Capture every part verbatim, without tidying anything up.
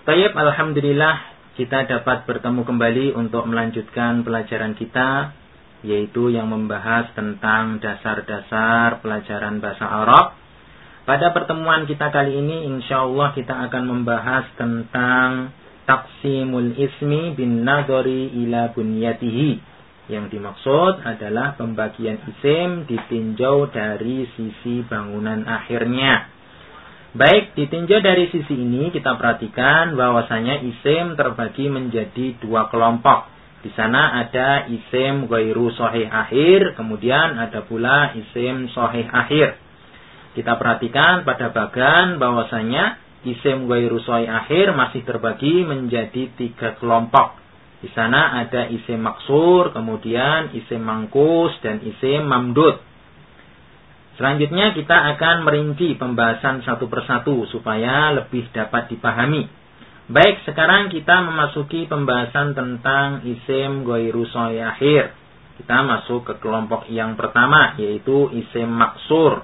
Baik, alhamdulillah kita dapat bertemu kembali untuk melanjutkan pelajaran kita, yaitu yang membahas tentang dasar-dasar pelajaran bahasa Arab. Pada pertemuan kita kali ini, insyaallah kita akan membahas tentang taqsimul ismi bin nadhari ila bunyatihi. Yang dimaksud adalah pembagian isim ditinjau dari sisi bangunan akhirnya. Baik, ditinjau dari sisi ini kita perhatikan bahwasanya isim terbagi menjadi dua kelompok. Di sana ada isim ghairu shahih akhir, kemudian ada pula isim shahih akhir. Kita perhatikan pada bagan bahwasanya isim ghairu shahih akhir masih terbagi menjadi tiga kelompok. Di sana ada isim maksur, kemudian isim mangkus, dan isim mamdud. Selanjutnya kita akan merinci pembahasan satu persatu supaya lebih dapat dipahami. Baik, sekarang kita memasuki pembahasan tentang isim ghairu shahih akhir. Kita masuk ke kelompok yang pertama, yaitu isim maksur.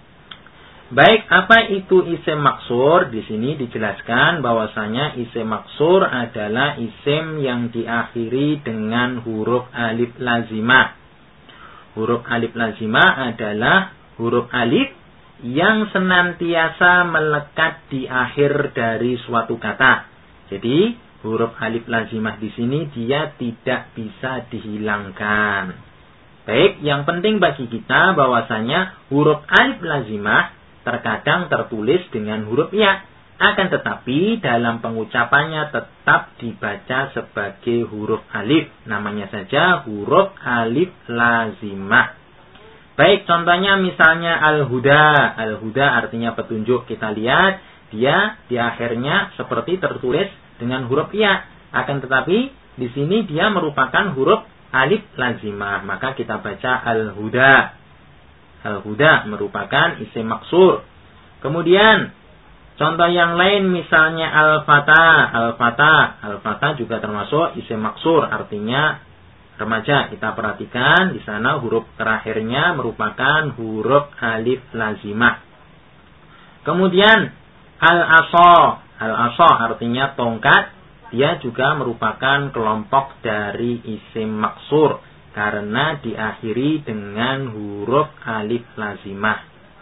Baik, apa itu isim maksur? Di sini dijelaskan bahwasanya isim maksur adalah isim yang diakhiri dengan huruf alif lazimah. Huruf alif lazimah adalah huruf alif yang senantiasa melekat di akhir dari suatu kata. Jadi, huruf alif lazimah di sini dia tidak bisa dihilangkan. Baik, yang penting bagi kita bahwasanya huruf alif lazimah terkadang tertulis dengan huruf ya. Akan tetapi dalam pengucapannya tetap dibaca sebagai huruf alif. Namanya saja huruf alif lazimah. Baik, contohnya misalnya al-huda. Al-huda artinya petunjuk. Kita lihat, dia di akhirnya seperti tertulis dengan huruf ya. Akan tetapi, di sini dia merupakan huruf alif lazimah. Maka kita baca al-huda. Al-huda merupakan isim maksur. Kemudian, contoh yang lain misalnya al-fata. Al-fata. Al-fata juga termasuk isim maksur. Artinya remaja. Kita perhatikan di sana huruf terakhirnya merupakan huruf alif lazimah. Kemudian al-asa. Al-asa artinya tongkat. Dia juga merupakan kelompok dari isim maksur karena diakhiri dengan huruf alif lazimah.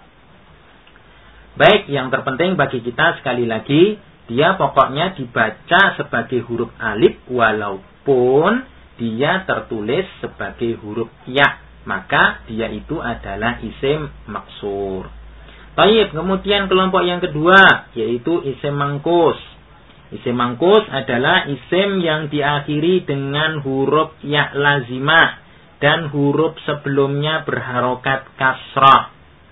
Baik, yang terpenting bagi kita sekali lagi, dia pokoknya dibaca sebagai huruf alif walaupun dia tertulis sebagai huruf ya, maka dia itu adalah isim maksur. Baik, kemudian kelompok yang kedua yaitu isim mangkus. Isim mangkus adalah isim yang diakhiri dengan huruf ya lazimah dan huruf sebelumnya berharokat kasrah.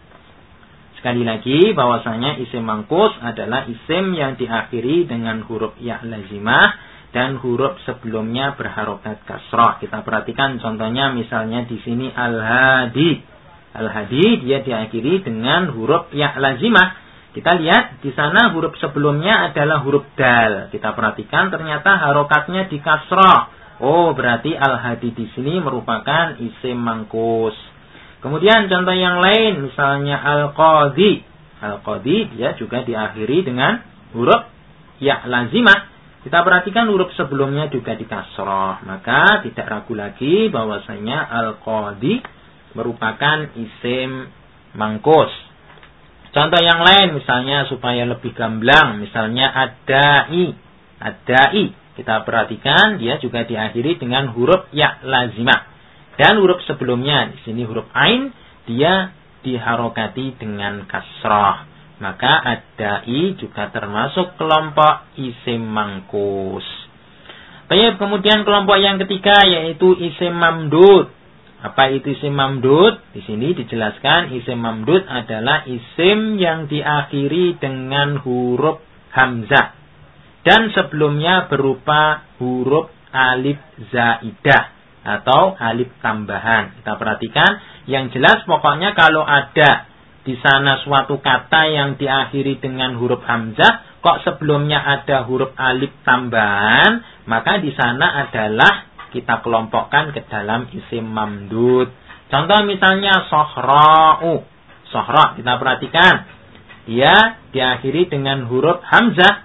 Sekali lagi bahwasanya isim mangkus adalah isim yang diakhiri dengan huruf ya lazimah dan huruf sebelumnya berharokat kasrah. Kita perhatikan contohnya misalnya di sini al-hadi. Al-hadi dia diakhiri dengan huruf ya lazimah. Kita lihat di sana huruf sebelumnya adalah huruf dal. Kita perhatikan ternyata harokatnya di kasrah. Oh, berarti al-hadi di sini merupakan isim mangkus. Kemudian contoh yang lain misalnya al-qadhi. Al-qadhi dia juga diakhiri dengan huruf ya lazimah. Kita perhatikan huruf sebelumnya juga di kasrah. Maka tidak ragu lagi bahwasanya al-qadhi merupakan isim mangkus. Contoh yang lain misalnya supaya lebih gamblang. Misalnya ad-da'i. Ad-da'i. Kita perhatikan dia juga diakhiri dengan huruf ya lazimah. Dan huruf sebelumnya di sini huruf ain dia diharokati dengan kasrah. Maka ad-da'i juga termasuk kelompok isim mangkus. Baik, kemudian kelompok yang ketiga yaitu isim mamdud. Apa itu isim mamdud? Di sini dijelaskan isim mamdud adalah isim yang diakhiri dengan huruf hamzah dan sebelumnya berupa huruf alif zaidah atau alif tambahan. Kita perhatikan yang jelas pokoknya kalau ada di sana suatu kata yang diakhiri dengan huruf hamzah, kok sebelumnya ada huruf alif tambahan, maka di sana adalah kita kelompokkan ke dalam isim mamdud. Contoh misalnya sohra'u. Sohra, kita perhatikan. Dia diakhiri dengan huruf hamzah.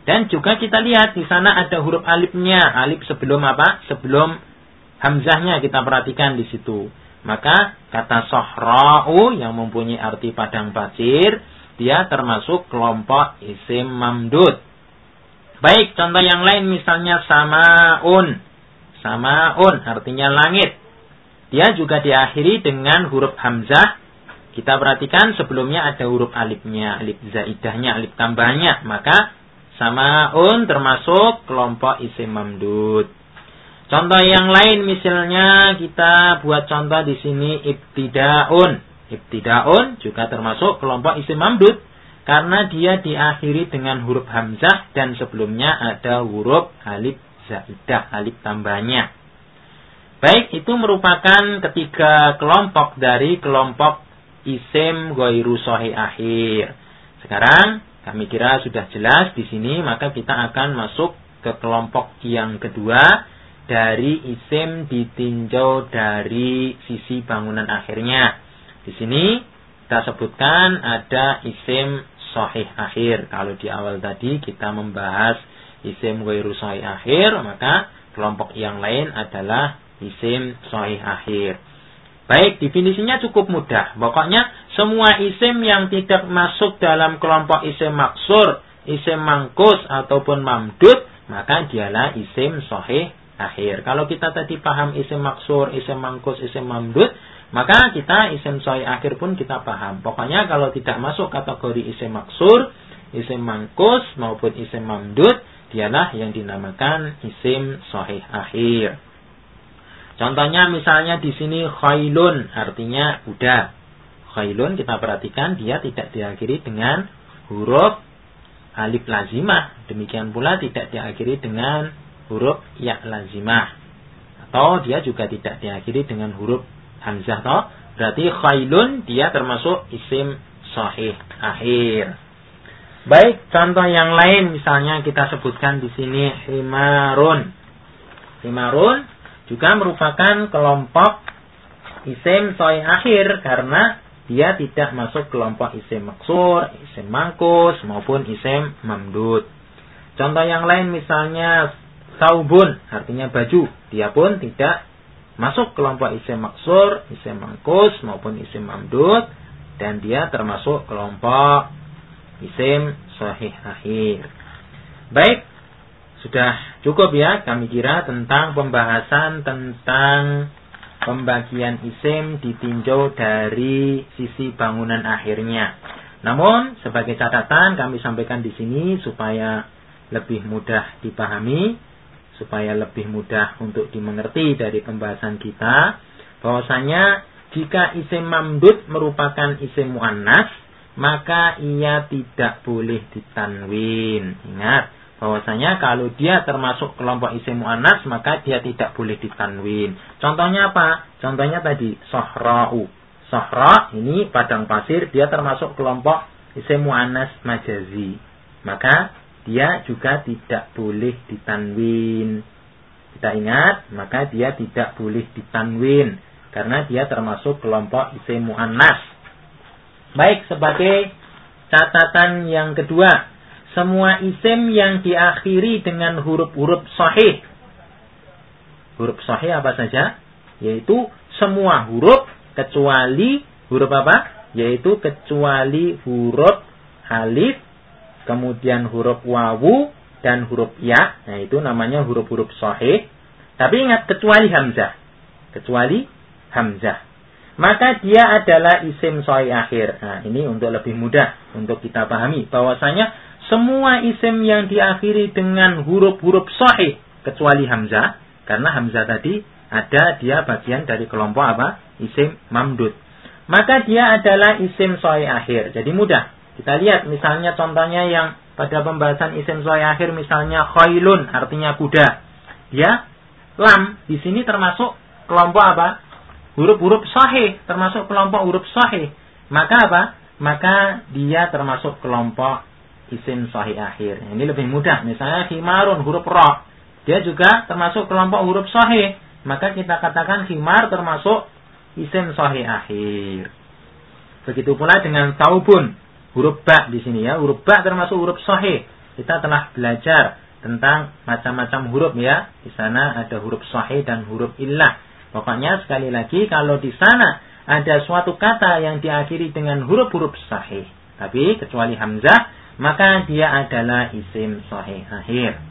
Dan juga kita lihat di sana ada huruf alifnya, alif sebelum apa? Sebelum hamzahnya, kita perhatikan di situ. Maka kata sohra'u yang mempunyai arti padang pasir, dia termasuk kelompok isim mamdud. Baik, contoh yang lain misalnya samaun. Samaun artinya langit. Dia juga diakhiri dengan huruf hamzah. Kita perhatikan sebelumnya ada huruf alifnya, alif zaidahnya, alif tambahnya. Maka samaun termasuk kelompok isim mamdud. Contoh yang lain misalnya kita buat contoh di sini ibtidaun. Ibtidaun juga termasuk kelompok isim mamdud karena dia diakhiri dengan huruf hamzah dan sebelumnya ada huruf alif zaidah, alif tambahnya. Baik, itu merupakan ketiga kelompok dari kelompok isim ghairu shahih akhir. Sekarang kami kira sudah jelas di sini, maka kita akan masuk ke kelompok yang kedua dari isim ditinjau dari sisi bangunan akhirnya. Di sini kita sebutkan ada isim shahih akhir. Kalau di awal tadi kita membahas isim ghairu shahih akhir, maka kelompok yang lain adalah isim shahih akhir. Baik, definisinya cukup mudah. Pokoknya semua isim yang tidak masuk dalam kelompok isim maksur, isim mangkus ataupun mamdud, maka dialah isim shahih akhir. Kalau kita tadi paham isim maksur, isim mangkus, isim mamdud, maka kita isim shahih akhir pun kita paham. Pokoknya kalau tidak masuk kategori isim maksur, isim mangkus maupun isim mamdud, dialah yang dinamakan isim shahih akhir. Contohnya misalnya di sini khailun artinya kuda. Khailun kita perhatikan dia tidak diakhiri dengan huruf alif lazimah. Demikian pula tidak diakhiri dengan huruf ya lazimah. Atau dia juga tidak diakhiri dengan huruf hamzah. Toh. Berarti khailun dia termasuk isim shahih akhir. Baik, contoh yang lain misalnya kita sebutkan di sini himarun. Himarun juga merupakan kelompok isim shahih akhir karena dia tidak masuk kelompok isim maksur, isim mangkus maupun isim mamdud. Contoh yang lain misalnya saubun artinya baju, dia pun tidak masuk kelompok isim maksur, isim mangkus maupun isim mamdud dan dia termasuk kelompok isim shahih akhir. Baik, sudah cukup ya kami kira tentang pembahasan tentang pembagian isim ditinjau dari sisi bangunan akhirnya. Namun sebagai catatan kami sampaikan di sini supaya lebih mudah dipahami, supaya lebih mudah untuk dimengerti dari pembahasan kita, bahwasanya jika isim mamdud merupakan isim muannas, maka ia tidak boleh ditanwin. Ingat, bahwasanya kalau dia termasuk kelompok isim muannas maka dia tidak boleh ditanwin. Contohnya apa? Contohnya tadi sohra'u. Sohra ini padang pasir, dia termasuk kelompok isim muannas majazi. Maka dia juga tidak boleh ditanwin. Kita ingat, maka dia tidak boleh ditanwin karena dia termasuk kelompok isim muannas. Baik, sebagai catatan yang kedua, semua isim yang diakhiri dengan huruf-huruf shahih. Huruf shahih apa saja? Yaitu semua huruf kecuali huruf apa? Yaitu kecuali huruf alif, kemudian huruf wawu dan huruf ya. Nah, itu namanya huruf-huruf shahih. Tapi ingat, kecuali hamzah. Kecuali hamzah. Maka dia adalah isim shahih akhir. Nah, ini untuk lebih mudah untuk kita pahami bahwasanya semua isim yang diakhiri dengan huruf-huruf shahih kecuali hamzah, karena hamzah tadi ada dia bagian dari kelompok apa? Isim mamdud. Maka dia adalah isim shahih akhir. Jadi mudah. Kita lihat misalnya contohnya yang pada pembahasan isim shahih akhir misalnya khailun artinya kuda. Dia lam di sini termasuk kelompok apa? Huruf-huruf shahih, termasuk kelompok huruf shahih. Maka apa? Maka dia termasuk kelompok isim shahih akhir. Ini lebih mudah. Misalnya himarun huruf ra, dia juga termasuk kelompok huruf shahih. Maka kita katakan himar termasuk isim shahih akhir. Begitu pula dengan taubun, huruf ba di sini ya. Huruf ba termasuk huruf shahih. kita telah belajar tentang macam-macam huruf ya. Di sana ada huruf sahih dan huruf illah. Pokoknya sekali lagi kalau di sana ada suatu kata yang diakhiri dengan huruf-huruf sahih, tapi kecuali hamzah, maka dia adalah isim sahih akhir.